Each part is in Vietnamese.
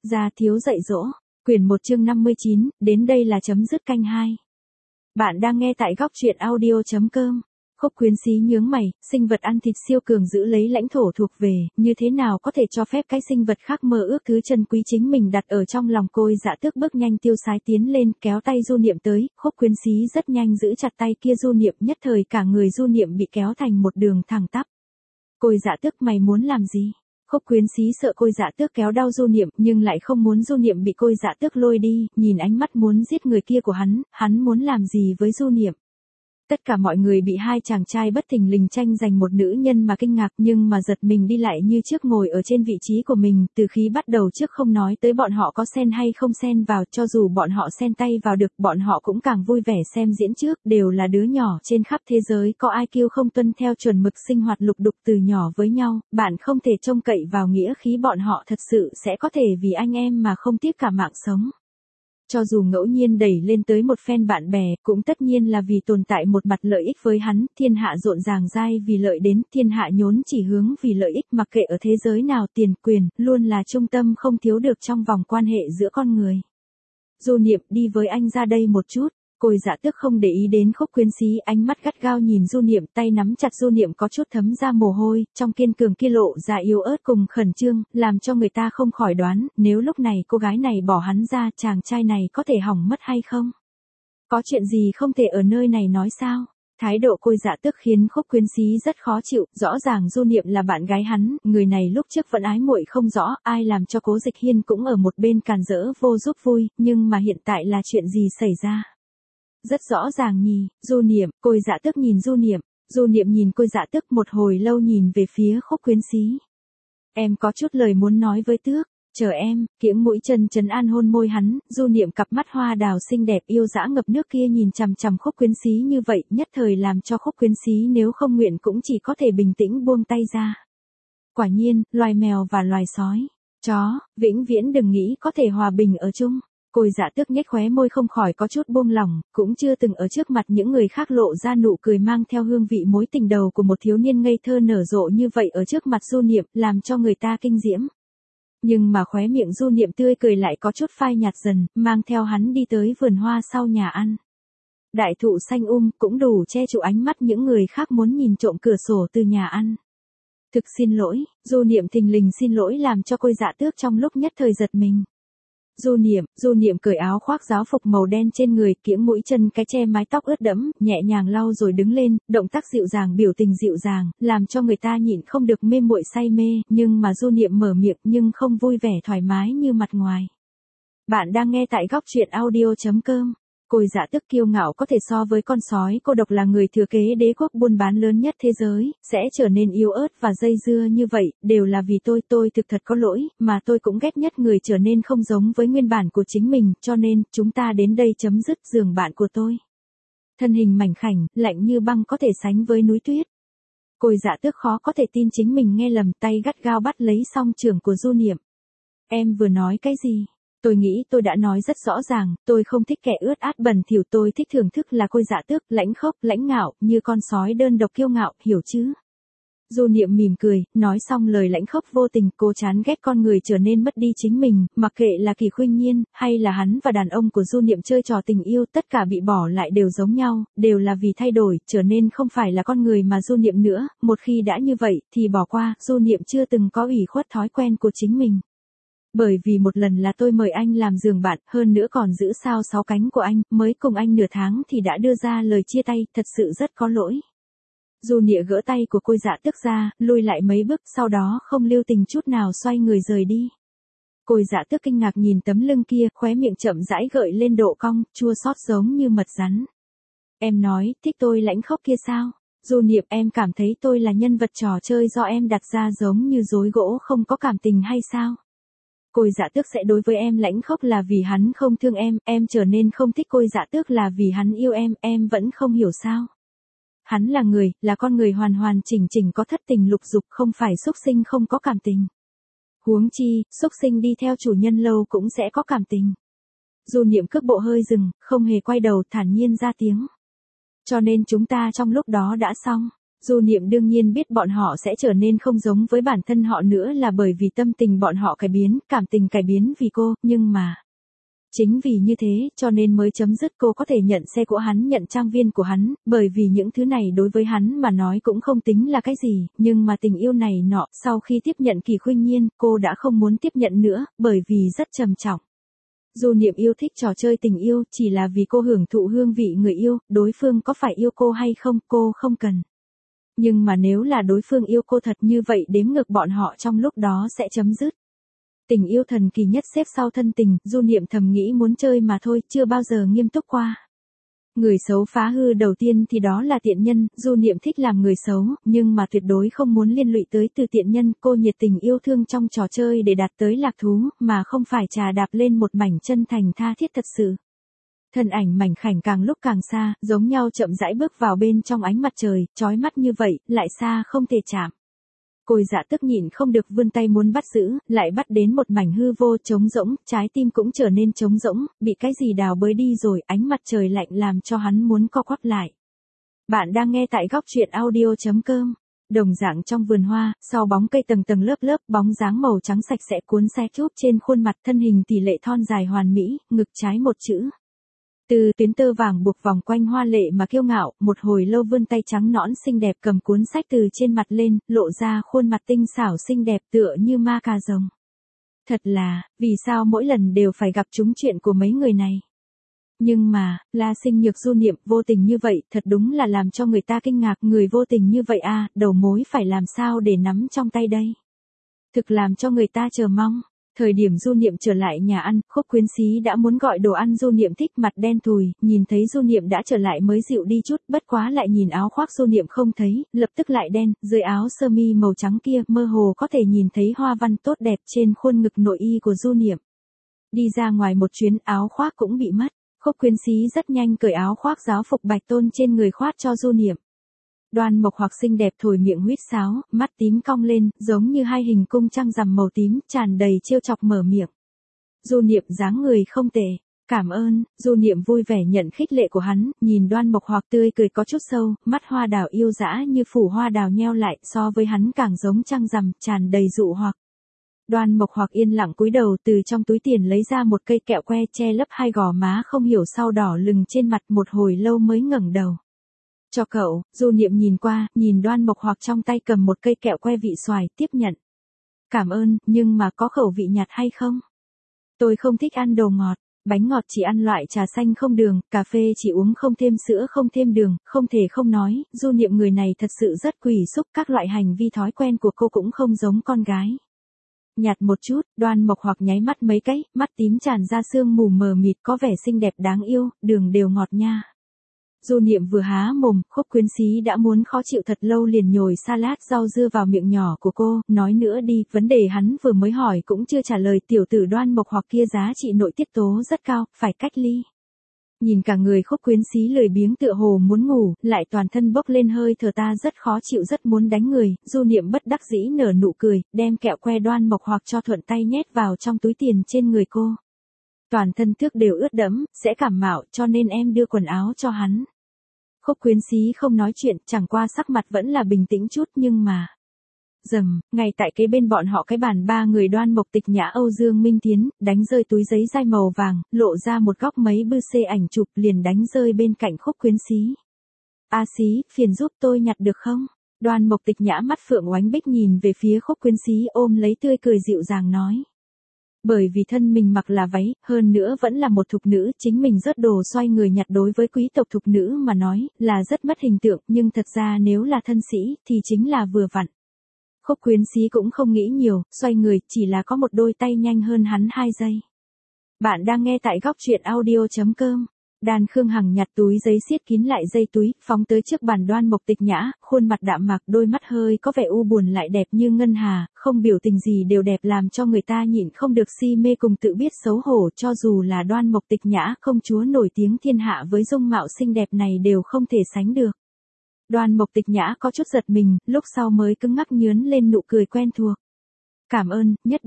Gia thiếu dạy dỗ, quyển 1 chương 59, đến đây là chấm dứt canh 2. Bạn đang nghe tại góc truyện audio.com. Khúc Quyến Xí nhướng mày, sinh vật ăn thịt siêu cường giữ lấy lãnh thổ thuộc về, như thế nào có thể cho phép cái sinh vật khác mơ ước thứ chân quý chính mình đặt ở trong lòng Côi Dạ Tước bước nhanh tiêu sái tiến lên, kéo tay Du Niệm tới, Khúc Quyến Xí rất nhanh giữ chặt tay kia Du Niệm, nhất thời cả người Du Niệm bị kéo thành một đường thẳng tắp. Côi Dạ Tước, mày muốn làm gì? Khúc Quyến Xí sợ Côi Dạ Tước kéo đau Du Niệm, nhưng lại không muốn Du Niệm bị Côi Dạ Tước lôi đi, nhìn ánh mắt muốn giết người kia của hắn muốn làm gì với Du Niệm? Tất cả mọi người bị hai chàng trai bất thình lình tranh giành một nữ nhân mà kinh ngạc, nhưng mà giật mình đi lại như trước ngồi ở trên vị trí của mình, từ khi bắt đầu trước không nói tới bọn họ có xen hay không xen vào, cho dù bọn họ xen tay vào được, bọn họ cũng càng vui vẻ xem diễn trước, đều là đứa nhỏ trên khắp thế giới, có ai kêu không tuân theo chuẩn mực sinh hoạt lục đục từ nhỏ với nhau, bạn không thể trông cậy vào nghĩa khí bọn họ thật sự sẽ có thể vì anh em mà không tiếc cả mạng sống. Cho dù ngẫu nhiên đẩy lên tới một phen bạn bè, cũng tất nhiên là vì tồn tại một mặt lợi ích với hắn, thiên hạ rộn ràng dai vì lợi đến, thiên hạ nhốn chỉ hướng vì lợi ích, mặc kệ ở thế giới nào tiền quyền, luôn là trung tâm không thiếu được trong vòng quan hệ giữa con người. Du Niệm, đi với anh ra đây một chút. Côi Dạ Tước không để ý đến Khúc Quyến Xí, ánh mắt gắt gao nhìn Du Niệm, tay nắm chặt Du Niệm có chút thấm ra mồ hôi, trong kiên cường kia lộ ra yếu ớt cùng khẩn trương, làm cho người ta không khỏi đoán, nếu lúc này cô gái này bỏ hắn ra, chàng trai này có thể hỏng mất hay không? Có chuyện gì không thể ở nơi này nói sao? Thái độ Côi Dạ Tước khiến Khúc Quyến Xí rất khó chịu, rõ ràng Du Niệm là bạn gái hắn, người này lúc trước vẫn ái muội không rõ, ai làm cho Cố Dịch Hiên cũng ở một bên càn rỡ vô giúp vui, nhưng mà hiện tại là chuyện gì xảy ra? Rất rõ ràng nhỉ, Du Niệm, Côi Dạ Tước nhìn Du Niệm nhìn Côi Dạ Tước một hồi lâu nhìn về phía Khúc Quyến Xí. Em có chút lời muốn nói với Tước, chờ em, kiễng mũi chân trấn an hôn môi hắn, Du Niệm cặp mắt hoa đào xinh đẹp yêu dã ngập nước kia nhìn chằm chằm Khúc Quyến Xí như vậy, nhất thời làm cho Khúc Quyến Xí nếu không nguyện cũng chỉ có thể bình tĩnh buông tay ra. Quả nhiên, loài mèo và loài sói, chó, vĩnh viễn đừng nghĩ có thể hòa bình ở chung. Côi Dạ Tước nhếch khóe môi không khỏi có chút buông lỏng, cũng chưa từng ở trước mặt những người khác lộ ra nụ cười mang theo hương vị mối tình đầu của một thiếu niên ngây thơ nở rộ như vậy ở trước mặt Du Niệm, làm cho người ta kinh diễm. Nhưng mà khóe miệng Du Niệm tươi cười lại có chút phai nhạt dần, mang theo hắn đi tới vườn hoa sau nhà ăn. Đại thụ xanh cũng đủ che trụ ánh mắt những người khác muốn nhìn trộm cửa sổ từ nhà ăn. Thực xin lỗi, Du Niệm thình lình xin lỗi làm cho Côi Dạ Tước trong lúc nhất thời giật mình. Du Niệm cởi áo khoác giáo phục màu đen trên người, kiễng mũi chân cái che mái tóc ướt đẫm, nhẹ nhàng lau rồi đứng lên, động tác dịu dàng biểu tình dịu dàng, làm cho người ta nhịn không được mê muội say mê, nhưng mà Du Niệm mở miệng nhưng không vui vẻ thoải mái như mặt ngoài. Bạn đang nghe tại góc truyện audio.com. Côi Dạ Tước kiêu ngạo có thể so với con sói cô độc là người thừa kế đế quốc buôn bán lớn nhất thế giới, sẽ trở nên yếu ớt và dây dưa như vậy, đều là vì tôi thực thật có lỗi, mà tôi cũng ghét nhất người trở nên không giống với nguyên bản của chính mình, cho nên, chúng ta đến đây chấm dứt giường bạn của tôi. Thân hình mảnh khảnh, lạnh như băng có thể sánh với núi tuyết. Côi Dạ Tước khó có thể tin chính mình nghe lầm, tay gắt gao bắt lấy song trưởng của Du Niệm. Em vừa nói cái gì? Tôi nghĩ tôi đã nói rất rõ ràng, tôi không thích kẻ ướt át bẩn thỉu, tôi thích thưởng thức là Côi Dạ Tước, lãnh khốc, lãnh ngạo, như con sói đơn độc kiêu ngạo, hiểu chứ? Du Niệm mỉm cười, nói xong lời lãnh khốc vô tình, cô chán ghét con người trở nên mất đi chính mình, mặc kệ là Kỳ Khuynh Nhiên, hay là hắn và đàn ông của Du Niệm chơi trò tình yêu, tất cả bị bỏ lại đều giống nhau, đều là vì thay đổi, trở nên không phải là con người mà Du Niệm nữa, một khi đã như vậy, thì bỏ qua, Du Niệm chưa từng có ủy khuất thói quen của chính mình. Bởi vì một lần là tôi mời anh làm giường bạn, hơn nữa còn giữ sao 6 cánh của anh, mới cùng anh nửa tháng thì đã đưa ra lời chia tay, thật sự rất có lỗi. Du Niệm gỡ tay của Côi Dạ Tước ra, lùi lại mấy bước, sau đó không lưu tình chút nào xoay người rời đi. Côi Dạ Tước kinh ngạc nhìn tấm lưng kia, khóe miệng chậm rãi gợi lên độ cong, chua xót giống như mật rắn. Em nói, thích tôi lãnh khốc kia sao? Du Niệm, em cảm thấy tôi là nhân vật trò chơi do em đặt ra giống như rối gỗ không có cảm tình hay sao? Côi Dạ Tước sẽ đối với em lãnh khốc là vì hắn không thương em trở nên không thích Côi Dạ Tước là vì hắn yêu em vẫn không hiểu sao. Hắn là người, là con người hoàn hoàn chỉnh chỉnh có thất tình lục dục, không phải súc sinh không có cảm tình. Huống chi, súc sinh đi theo chủ nhân lâu cũng sẽ có cảm tình. Du Niệm cước bộ hơi dừng, không hề quay đầu, thản nhiên ra tiếng. Cho nên chúng ta trong lúc đó đã xong. Du Niệm đương nhiên biết bọn họ sẽ trở nên không giống với bản thân họ nữa là bởi vì tâm tình bọn họ cải biến, cảm tình cải biến vì cô, nhưng mà chính vì như thế, cho nên mới chấm dứt cô có thể nhận xe của hắn, nhận trang viên của hắn, bởi vì những thứ này đối với hắn mà nói cũng không tính là cái gì, nhưng mà tình yêu này nọ, sau khi tiếp nhận Kỳ Khuynh Nhiên, cô đã không muốn tiếp nhận nữa, bởi vì rất trầm trọng. Du Niệm yêu thích trò chơi tình yêu, chỉ là vì cô hưởng thụ hương vị người yêu, đối phương có phải yêu cô hay không, cô không cần. Nhưng mà nếu là đối phương yêu cô thật như vậy đếm ngược bọn họ trong lúc đó sẽ chấm dứt. Tình yêu thần kỳ nhất xếp sau thân tình, Du Niệm thầm nghĩ muốn chơi mà thôi, chưa bao giờ nghiêm túc qua. Người xấu phá hư đầu tiên thì đó là tiện nhân, Du Niệm thích làm người xấu, nhưng mà tuyệt đối không muốn liên lụy tới từ tiện nhân, cô nhiệt tình yêu thương trong trò chơi để đạt tới lạc thú, mà không phải trà đạp lên một mảnh chân thành tha thiết thật sự. Thân ảnh mảnh khảnh càng lúc càng xa, giống nhau chậm rãi bước vào bên trong ánh mặt trời, chói mắt như vậy, lại xa không thể chạm. Côi Dạ tức nhịn không được vươn tay muốn bắt giữ, lại bắt đến một mảnh hư vô trống rỗng, trái tim cũng trở nên trống rỗng, bị cái gì đào bới đi rồi, ánh mặt trời lạnh làm cho hắn muốn co quắp lại. Bạn đang nghe tại góc truyện audio.com. Đồng dạng trong vườn hoa, sau bóng cây tầng tầng lớp lớp, bóng dáng màu trắng sạch sẽ cuốn xe chúp trên khuôn mặt, thân hình tỷ lệ thon dài hoàn mỹ, ngực trái một chữ. Từ tuyến tơ vàng buộc vòng quanh hoa lệ mà kiêu ngạo, một hồi lâu vươn tay trắng nõn xinh đẹp cầm cuốn sách từ trên mặt lên, lộ ra khuôn mặt tinh xảo xinh đẹp tựa như ma cà rồng. Thật là, vì sao mỗi lần đều phải gặp trúng chuyện của mấy người này? Nhưng mà, La Sinh Nhược Du Niệm vô tình như vậy, thật đúng là làm cho người ta kinh ngạc, người vô tình như vậy à, đầu mối phải làm sao để nắm trong tay đây? Thực làm cho người ta chờ mong. Thời điểm Du Niệm trở lại nhà ăn, Khúc Quyến Xí đã muốn gọi đồ ăn. Du Niệm thích mặt đen thùi, nhìn thấy Du Niệm đã trở lại mới dịu đi chút, bất quá lại nhìn áo khoác Du Niệm không thấy, lập tức lại đen, dưới áo sơ mi màu trắng kia, mơ hồ có thể nhìn thấy hoa văn tốt đẹp trên khuôn ngực nội y của Du Niệm. Đi ra ngoài một chuyến, áo khoác cũng bị mất, Khúc Quyến Xí rất nhanh cởi áo khoác giáo phục bạch tôn trên người khoác cho Du Niệm. Đoan Mộc Hoặc xinh đẹp thổi miệng huýt sáo, mắt tím cong lên, giống như hai hình cung trăng rằm màu tím, tràn đầy trêu chọc mở miệng. Du Niệm dáng người không tệ, cảm ơn. Du Niệm vui vẻ nhận khích lệ của hắn, nhìn Đoan Mộc Hoặc tươi cười có chút sâu, mắt hoa đào yêu dã như phủ hoa đào nheo lại, so với hắn càng giống trăng rằm, tràn đầy dụ hoặc. Đoan Mộc Hoặc yên lặng cúi đầu, từ trong túi tiền lấy ra một cây kẹo que che lấp hai gò má không hiểu sao đỏ lừng trên mặt, một hồi lâu mới ngẩng đầu. Cho cậu. Du Niệm nhìn qua, nhìn Đoan Mộc Hoặc trong tay cầm một cây kẹo que vị xoài, tiếp nhận. Cảm ơn, nhưng mà có khẩu vị nhạt hay không? Tôi không thích ăn đồ ngọt, bánh ngọt chỉ ăn loại trà xanh không đường, cà phê chỉ uống không thêm sữa không thêm đường, không thể không nói, Du Niệm người này thật sự rất quỷ xúc, các loại hành vi thói quen của cô cũng không giống con gái. Nhạt một chút, Đoan Mộc Hoặc nháy mắt mấy cái, mắt tím tràn ra sương mù mờ mịt có vẻ xinh đẹp đáng yêu, đường đều ngọt nha. Du Niệm vừa há mồm, Khúc Quyến Xí đã muốn khó chịu thật lâu liền nhồi salad rau dưa vào miệng nhỏ của cô, nói nữa đi, vấn đề hắn vừa mới hỏi cũng chưa trả lời, tiểu tử Đoan Mộc Hoặc kia giá trị nội tiết tố rất cao, phải cách ly. Nhìn cả người Khúc Quyến Xí lười biếng tựa hồ muốn ngủ, lại toàn thân bốc lên hơi thở ta rất khó chịu rất muốn đánh người, Du Niệm bất đắc dĩ nở nụ cười, đem kẹo que Đoan Mộc Hoặc cho thuận tay nhét vào trong túi tiền trên người cô. Toàn thân tước đều ướt đẫm, sẽ cảm mạo cho nên em đưa quần áo cho hắn. Khúc Quyến Xí không nói chuyện, chẳng qua sắc mặt vẫn là bình tĩnh chút nhưng mà. Rầm, ngay tại kế bên bọn họ cái bàn ba người Đoan Mộc Tịch Nhã Âu Dương Minh Tiến, đánh rơi túi giấy dai màu vàng, lộ ra một góc mấy bư xê ảnh chụp liền đánh rơi bên cạnh Khúc Quyến Xí. A Xí, phiền giúp tôi nhặt được không? Đoan Mộc Tịch Nhã mắt phượng oánh bích nhìn về phía Khúc Quyến Xí ôm lấy tươi cười dịu dàng nói. Bởi vì thân mình mặc là váy, hơn nữa vẫn là một thục nữ, chính mình rớt đồ xoay người nhặt đối với quý tộc thục nữ mà nói, là rất mất hình tượng, nhưng thật ra nếu là thân sĩ, thì chính là vừa vặn. Khúc Quyến Xí cũng không nghĩ nhiều, xoay người, chỉ là có một đôi tay nhanh hơn hắn 2 giây. Bạn đang nghe tại góc truyện audio.com. Đan Khương Hằng nhặt túi giấy siết kín lại dây túi, phóng tới trước bàn Đoan Mộc Tịch Nhã, khuôn mặt đạm mạc, đôi mắt hơi có vẻ u buồn lại đẹp như ngân hà, không biểu tình gì đều đẹp làm cho người ta nhịn không được si mê cùng tự biết xấu hổ, cho dù là Đoan Mộc Tịch Nhã công chúa nổi tiếng thiên hạ với dung mạo xinh đẹp này đều không thể sánh được. Đoan Mộc Tịch Nhã có chút giật mình, lúc sau mới cứng ngắc nhướn lên nụ cười quen thuộc. Cảm ơn, Nhất Điện.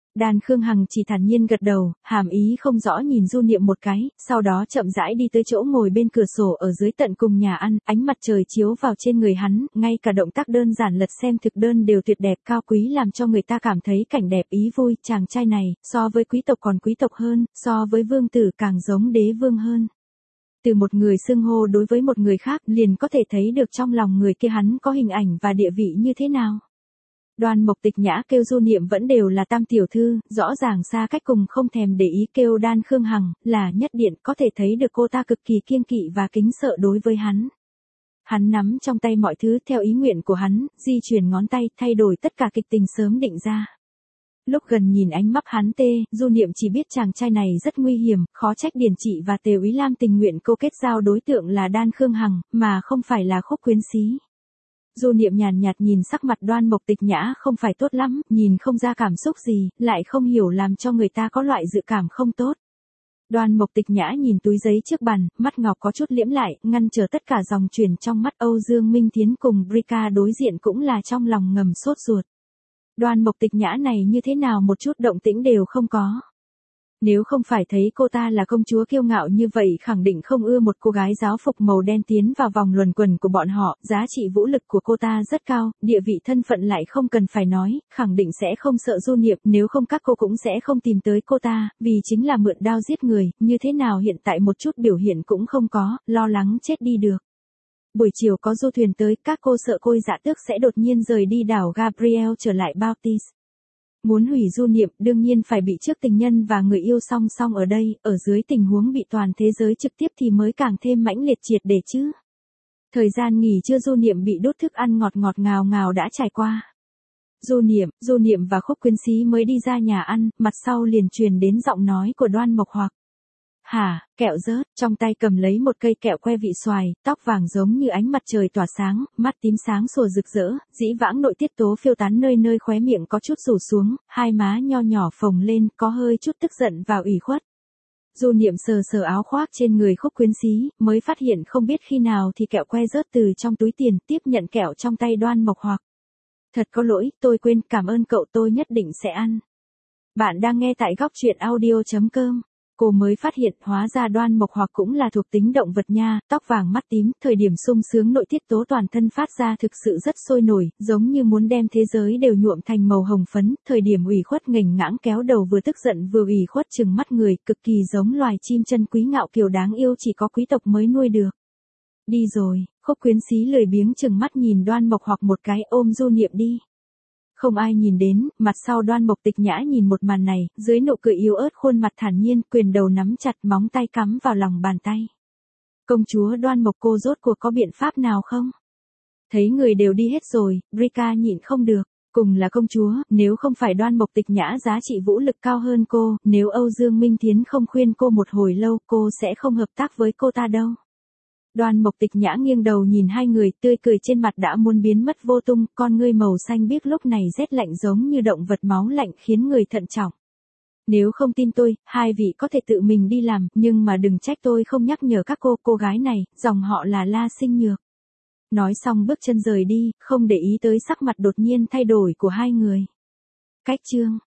Đan Khương Hằng chỉ thản nhiên gật đầu, hàm ý không rõ nhìn Du Niệm một cái, sau đó chậm rãi đi tới chỗ ngồi bên cửa sổ ở dưới tận cùng nhà ăn, ánh mặt trời chiếu vào trên người hắn, ngay cả động tác đơn giản lật xem thực đơn đều tuyệt đẹp cao quý làm cho người ta cảm thấy cảnh đẹp ý vui, chàng trai này, so với quý tộc còn quý tộc hơn, so với vương tử càng giống đế vương hơn. Từ một người xưng hô đối với một người khác liền có thể thấy được trong lòng người kia hắn có hình ảnh và địa vị như thế nào. Đoan Mộc Tịch Nhã kêu Du Niệm vẫn đều là tam tiểu thư, rõ ràng xa cách cùng không thèm để ý kêu Đan Khương Hằng, là nhất điện có thể thấy được cô ta cực kỳ kiêng kỵ và kính sợ đối với hắn. Hắn nắm trong tay mọi thứ theo ý nguyện của hắn, di chuyển ngón tay thay đổi tất cả kịch tình sớm định ra. Lúc gần nhìn ánh mắt hắn tê, Du Niệm chỉ biết chàng trai này rất nguy hiểm, khó trách Điền Trị và Tề Úy Lam tình nguyện câu kết giao đối tượng là Đan Khương Hằng, mà không phải là Khúc Quyến Xí. Du Niệm nhàn nhạt nhìn sắc mặt Đoan Mộc Tịch Nhã không phải tốt lắm, nhìn không ra cảm xúc gì, lại không hiểu làm cho người ta có loại dự cảm không tốt. Đoan Mộc Tịch Nhã nhìn túi giấy trước bàn, mắt ngọc có chút liễm lại, ngăn trở tất cả dòng chuyển trong mắt. Âu Dương Minh Thiến cùng Brika đối diện cũng là trong lòng ngầm sốt ruột. Đoan Mộc Tịch Nhã này như thế nào một chút động tĩnh đều không có. Nếu không phải thấy cô ta là công chúa kiêu ngạo như vậy khẳng định không ưa một cô gái giáo phục màu đen tiến vào vòng luẩn quẩn của bọn họ, giá trị vũ lực của cô ta rất cao, địa vị thân phận lại không cần phải nói, khẳng định sẽ không sợ Du Niệm, nếu không các cô cũng sẽ không tìm tới cô ta, vì chính là mượn đao giết người, như thế nào hiện tại một chút biểu hiện cũng không có, lo lắng chết đi được. Buổi chiều có du thuyền tới, các cô sợ Côi Dạ Tước sẽ đột nhiên rời đi đảo Gabriel trở lại Bautis. Muốn hủy Du Niệm đương nhiên phải bị trước tình nhân và người yêu song song ở đây, ở dưới tình huống bị toàn thế giới trực tiếp thì mới càng thêm mãnh liệt triệt để chứ. Thời gian nghỉ trưa Du Niệm bị đốt thức ăn ngọt ngọt ngào ngào đã trải qua. Du Niệm và Khúc Quyến Xí mới đi ra nhà ăn, mặt sau liền truyền đến giọng nói của Đoan Mộc Hoặc. Hả, kẹo rớt, trong tay cầm lấy một cây kẹo que vị xoài, tóc vàng giống như ánh mặt trời tỏa sáng, mắt tím sáng sủa rực rỡ, dĩ vãng nội tiết tố phiêu tán nơi nơi khóe miệng có chút rủ xuống, hai má nho nhỏ phồng lên, có hơi chút tức giận và ủy khuất. Du Niệm sờ sờ áo khoác trên người Khúc Quyến Xí, mới phát hiện không biết khi nào thì kẹo que rớt từ trong túi tiền, tiếp nhận kẹo trong tay Đoan Mộc Hoặc. Thật có lỗi, tôi quên, cảm ơn cậu, tôi nhất định sẽ ăn. Bạn đang nghe tại góc truyện audio.com. Cô mới phát hiện hóa ra Đoan Mộc Hoặc cũng là thuộc tính động vật nha, tóc vàng mắt tím, thời điểm sung sướng nội tiết tố toàn thân phát ra thực sự rất sôi nổi, giống như muốn đem thế giới đều nhuộm thành màu hồng phấn, thời điểm ủy khuất nghềnh ngãng kéo đầu vừa tức giận vừa ủy khuất trừng mắt người, cực kỳ giống loài chim chân quý ngạo kiều đáng yêu chỉ có quý tộc mới nuôi được. Đi rồi, Khúc Quyến Xí lười biếng trừng mắt nhìn Đoan Mộc Hoặc một cái, ôm Du Niệm đi. Không ai nhìn đến, mặt sau Đoan Mộc Tịch Nhã nhìn một màn này, dưới nụ cười yếu ớt khuôn mặt thản nhiên, quyền đầu nắm chặt, móng tay cắm vào lòng bàn tay. Công chúa Đoan Mộc, cô rốt cuộc có biện pháp nào không? Thấy người đều đi hết rồi, Brika nhịn không được, cùng là công chúa, nếu không phải Đoan Mộc Tịch Nhã giá trị vũ lực cao hơn cô, nếu Âu Dương Minh Thiến không khuyên cô một hồi lâu, cô sẽ không hợp tác với cô ta đâu. Đoan Mộc Tịch Nhã nghiêng đầu nhìn hai người, tươi cười trên mặt đã muốn biến mất vô tung, con ngươi màu xanh biếc lúc này rét lạnh giống như động vật máu lạnh khiến người thận trọng. Nếu không tin tôi, hai vị có thể tự mình đi làm, nhưng mà đừng trách tôi không nhắc nhở các cô gái này, dòng họ là La Sinh Nhược. Nói xong bước chân rời đi, không để ý tới sắc mặt đột nhiên thay đổi của hai người. Cách chương